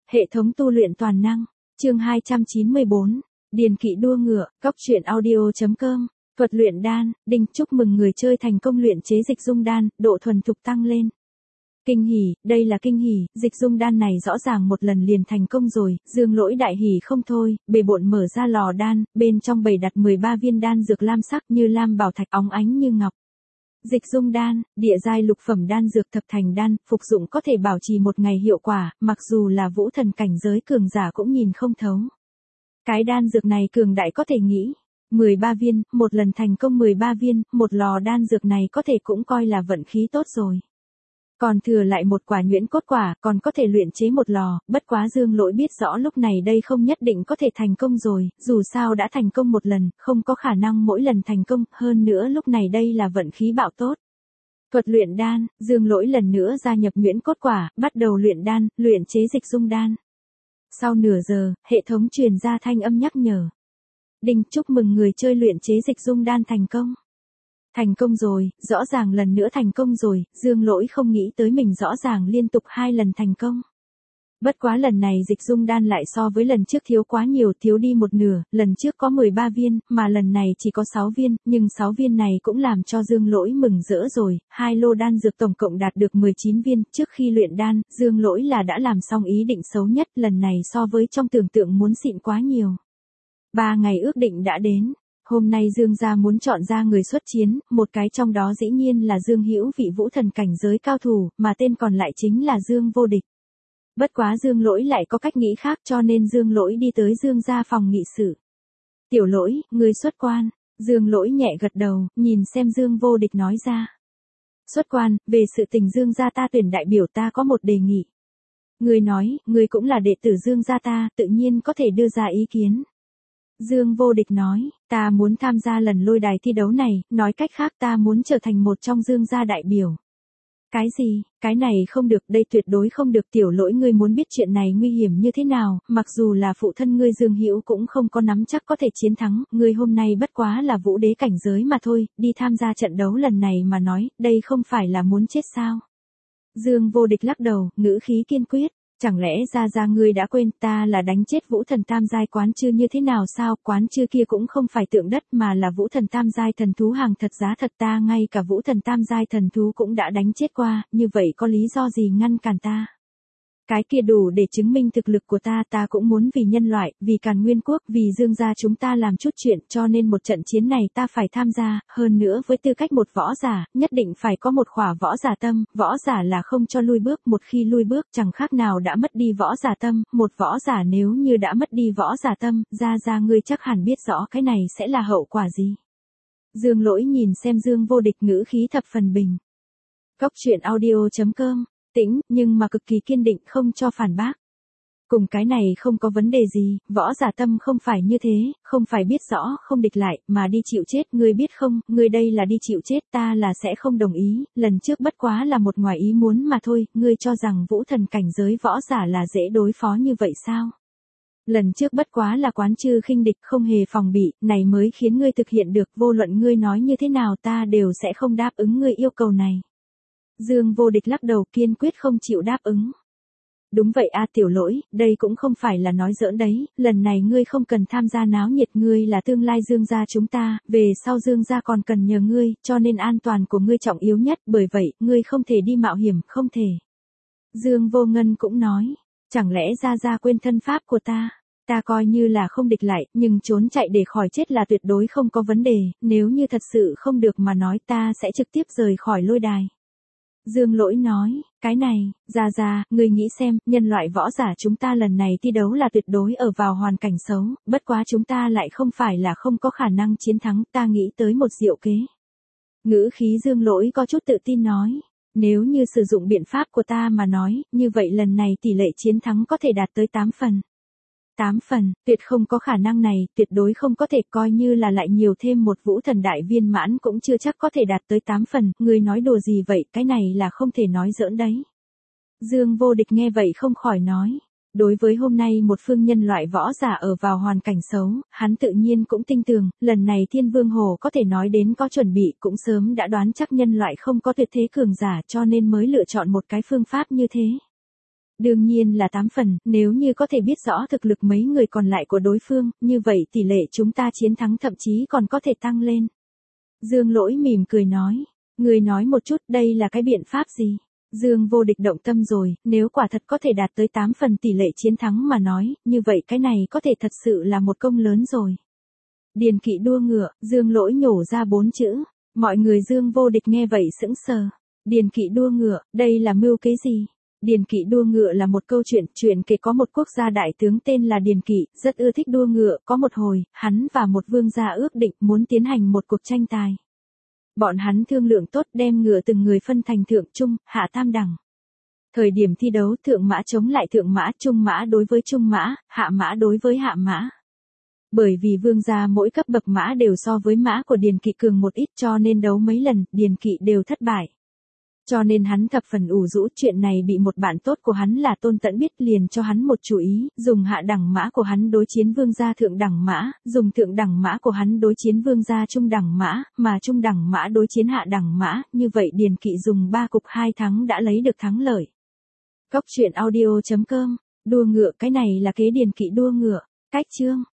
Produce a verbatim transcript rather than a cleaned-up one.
Hệ thống tu luyện toàn năng, chương hai trăm chín mươi bốn, điền kỵ đua ngựa, cóc truyện audio.com, thuật luyện đan, đinh chúc mừng người chơi thành công luyện chế dịch dung đan, độ thuần thục tăng lên. Kinh hỉ, đây là kinh hỉ, dịch dung đan này rõ ràng một lần liền thành công rồi, Dương Lỗi đại hỉ không thôi, bề bộn mở ra lò đan, bên trong bày đặt mười ba viên đan dược lam sắc như lam bảo thạch óng ánh như ngọc. Dịch dung đan, địa giai lục phẩm đan dược thập thành đan, phục dụng có thể bảo trì một ngày hiệu quả, mặc dù là vũ thần cảnh giới cường giả cũng nhìn không thấu. Cái đan dược này cường đại có thể nghĩ, mười ba viên, một lần thành công mười ba viên, một lò đan dược này có thể cũng coi là vận khí tốt rồi. Còn thừa lại một quả nhuyễn cốt quả, còn có thể luyện chế một lò, bất quá Dương Lỗi biết rõ lúc này đây không nhất định có thể thành công rồi, dù sao đã thành công một lần, không có khả năng mỗi lần thành công, hơn nữa lúc này đây là vận khí bạo tốt. Thuật luyện đan, Dương Lỗi lần nữa gia nhập nhuyễn cốt quả, bắt đầu luyện đan, luyện chế dịch dung đan. Sau nửa giờ, hệ thống truyền ra thanh âm nhắc nhở. Đinh chúc mừng người chơi luyện chế dịch dung đan thành công. Thành công rồi, rõ ràng lần nữa thành công rồi, Dương Lỗi không nghĩ tới mình rõ ràng liên tục hai lần thành công. Bất quá lần này dịch dung đan lại so với lần trước thiếu quá nhiều, thiếu đi một nửa, lần trước có mười ba viên, mà lần này chỉ có sáu viên, nhưng sáu viên này cũng làm cho Dương Lỗi mừng rỡ rồi, hai lô đan dược tổng cộng đạt được mười chín viên, trước khi luyện đan, Dương Lỗi là đã làm xong ý định xấu nhất, lần này so với trong tưởng tượng muốn xịn quá nhiều. Ba ngày ước định đã đến. Hôm nay Dương gia muốn chọn ra người xuất chiến, một cái trong đó dĩ nhiên là Dương Hữu vị vũ thần cảnh giới cao thủ, mà tên còn lại chính là Dương Vô Địch. Bất quá Dương Lỗi lại có cách nghĩ khác cho nên Dương Lỗi đi tới Dương gia phòng nghị sự. Tiểu Lỗi, người xuất quan. Dương Lỗi nhẹ gật đầu, nhìn xem Dương Vô Địch nói ra. Xuất quan, về sự tình Dương gia ta tuyển đại biểu ta có một đề nghị. Người nói, người cũng là đệ tử Dương gia ta, tự nhiên có thể đưa ra ý kiến. Dương Vô Địch nói, ta muốn tham gia lần lôi đài thi đấu này, nói cách khác ta muốn trở thành một trong Dương gia đại biểu. Cái gì, cái này không được, đây tuyệt đối không được. Tiểu Lỗi, ngươi muốn biết chuyện này nguy hiểm như thế nào, mặc dù là phụ thân ngươi Dương Hữu cũng không có nắm chắc có thể chiến thắng, ngươi hôm nay bất quá là vũ đế cảnh giới mà thôi, đi tham gia trận đấu lần này mà nói, đây không phải là muốn chết sao. Dương Vô Địch lắc đầu, ngữ khí kiên quyết. Chẳng lẽ ra ra ngươi đã quên ta là đánh chết vũ thần tam giai quán chư như thế nào sao, quán chư kia cũng không phải tượng đất mà là vũ thần tam giai thần thú hàng thật giá thật, ta ngay cả vũ thần tam giai thần thú cũng đã đánh chết qua, như vậy có lý do gì ngăn cản ta? Cái kia đủ để chứng minh thực lực của ta, ta cũng muốn vì nhân loại, vì Càn Nguyên Quốc, vì Dương gia chúng ta làm chút chuyện, cho nên một trận chiến này ta phải tham gia, hơn nữa với tư cách một võ giả, nhất định phải có một khỏa võ giả tâm, võ giả là không cho lui bước, một khi lui bước chẳng khác nào đã mất đi võ giả tâm, một võ giả nếu như đã mất đi võ giả tâm, ra ra ngươi chắc hẳn biết rõ cái này sẽ là hậu quả gì. Dương Lỗi nhìn xem Dương Vô Địch, ngữ khí thập phần bình. Cóc truyện audio.com, tĩnh, nhưng mà cực kỳ kiên định không cho phản bác. Cùng cái này không có vấn đề gì, võ giả tâm không phải như thế, không phải biết rõ, không địch lại, mà đi chịu chết, ngươi biết không, ngươi đây là đi chịu chết, ta là sẽ không đồng ý, lần trước bất quá là một ngoài ý muốn mà thôi, ngươi cho rằng vũ thần cảnh giới võ giả là dễ đối phó như vậy sao? Lần trước bất quá là quán chư khinh địch không hề phòng bị, này mới khiến ngươi thực hiện được, vô luận ngươi nói như thế nào ta đều sẽ không đáp ứng ngươi yêu cầu này. Dương Vô Địch lắc đầu, kiên quyết không chịu đáp ứng. Đúng vậy a Tiểu Lỗi, đây cũng không phải là nói giỡn đấy, lần này ngươi không cần tham gia náo nhiệt, ngươi là tương lai Dương gia chúng ta, về sau Dương gia còn cần nhờ ngươi, cho nên an toàn của ngươi trọng yếu nhất, bởi vậy, ngươi không thể đi mạo hiểm, không thể. Dương Vô Ngân cũng nói, chẳng lẽ gia gia quên thân pháp của ta? Ta coi như là không địch lại, nhưng trốn chạy để khỏi chết là tuyệt đối không có vấn đề, nếu như thật sự không được mà nói ta sẽ trực tiếp rời khỏi lôi đài. Dương Lỗi nói, cái này, ra ra, người nghĩ xem, nhân loại võ giả chúng ta lần này thi đấu là tuyệt đối ở vào hoàn cảnh xấu, bất quá chúng ta lại không phải là không có khả năng chiến thắng, ta nghĩ tới một diệu kế. Ngữ khí Dương Lỗi có chút tự tin nói, nếu như sử dụng biện pháp của ta mà nói, như vậy lần này tỷ lệ chiến thắng có thể đạt tới tám phần. tám phần, tuyệt không có khả năng này, tuyệt đối không có thể, coi như là lại nhiều thêm một vũ thần đại viên mãn cũng chưa chắc có thể đạt tới tám phần, người nói đùa gì vậy, cái này là không thể nói giỡn đấy. Dương Vô Địch nghe vậy không khỏi nói, đối với hôm nay một phương nhân loại võ giả ở vào hoàn cảnh xấu, hắn tự nhiên cũng tin tưởng, lần này Thiên Vương Hồ có thể nói đến có chuẩn bị, cũng sớm đã đoán chắc nhân loại không có tuyệt thế cường giả cho nên mới lựa chọn một cái phương pháp như thế. Đương nhiên là tám phần, nếu như có thể biết rõ thực lực mấy người còn lại của đối phương, như vậy tỷ lệ chúng ta chiến thắng thậm chí còn có thể tăng lên. Dương Lỗi mỉm cười nói, người nói một chút đây là cái biện pháp gì? Dương Vô Địch động tâm rồi, nếu quả thật có thể đạt tới tám phần tỷ lệ chiến thắng mà nói, như vậy cái này có thể thật sự là một công lớn rồi. Điền kỵ đua ngựa, Dương Lỗi nhổ ra bốn chữ, mọi người Dương Vô Địch nghe vậy sững sờ. Điền kỵ đua ngựa, đây là mưu kế gì? Điền kỵ đua ngựa là một câu chuyện, chuyện kể có một quốc gia đại tướng tên là Điền Kỵ, rất ưa thích đua ngựa, có một hồi, hắn và một vương gia ước định muốn tiến hành một cuộc tranh tài. Bọn hắn thương lượng tốt đem ngựa từng người phân thành thượng trung, hạ tam đẳng. Thời điểm thi đấu thượng mã chống lại thượng mã, trung mã đối với trung mã, hạ mã đối với hạ mã. Bởi vì vương gia mỗi cấp bậc mã đều so với mã của Điền Kỵ cường một ít cho nên đấu mấy lần, Điền Kỵ đều thất bại. Cho nên hắn thập phần ủ rũ, chuyện này bị một bạn tốt của hắn là Tôn Tẫn biết liền cho hắn một chủ ý, dùng hạ đẳng mã của hắn đối chiến vương gia thượng đẳng mã, dùng thượng đẳng mã của hắn đối chiến vương gia trung đẳng mã, mà trung đẳng mã đối chiến hạ đẳng mã, như vậy Điền Kỵ dùng ba cục hai thắng đã lấy được thắng lợi. Cóc truyện audio chấm com, đua ngựa cái này là kế Điền Kỵ đua ngựa, cách chương.